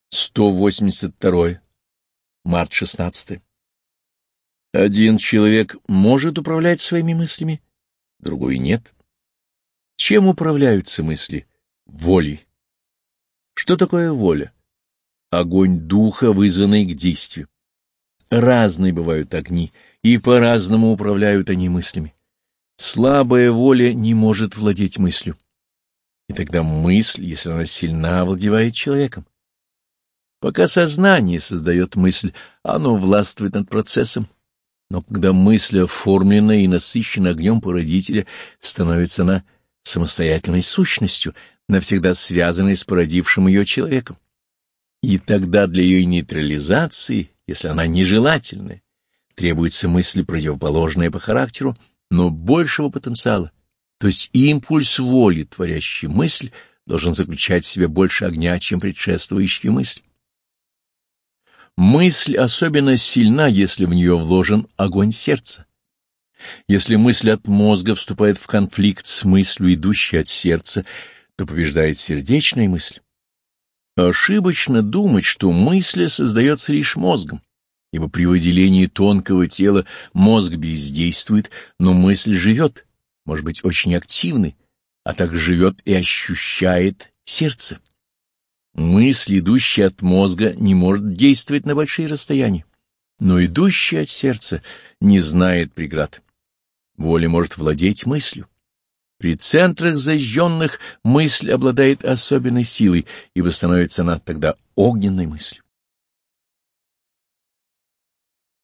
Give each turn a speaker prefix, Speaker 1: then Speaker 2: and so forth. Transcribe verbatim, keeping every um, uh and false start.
Speaker 1: сто восемьдесят второе. Март шестнадцатое. Один человек может управлять своими мыслями, другой нет. Чем управляются мысли? Волей. Что такое воля? Огонь духа, вызванный к действию. Разные бывают огни, и по-разному управляют они мыслями. Слабая воля не может владеть мыслью. И тогда мысль, если она сильна, овладевает человеком. Пока сознание создает мысль, оно властвует над процессом. Но когда мысль оформлена и насыщена огнем породителя, становится она самостоятельной сущностью, навсегда связанной с породившим ее человеком. И тогда для ее нейтрализации, если она нежелательная, требуется мысль противоположная по характеру, но большего потенциала. То есть импульс воли, творящий мысль, должен заключать в себе больше огня, чем предшествующая мысль. Мысль особенно сильна, если в нее вложен огонь сердца. Если мысль от мозга вступает в конфликт с мыслью, идущей от сердца, то побеждает сердечная мысль. Ошибочно думать, что мысль создается лишь мозгом, ибо при выделении тонкого тела мозг бездействует, но мысль живет, может быть очень активной, а также живет и ощущает сердце. Мысль, идущая от мозга, не может действовать на большие расстояния, но идущая от сердца не знает преград. Воля может владеть мыслью. При центрах зажженных мысль обладает особенной силой, ибо становится она тогда огненной мыслью.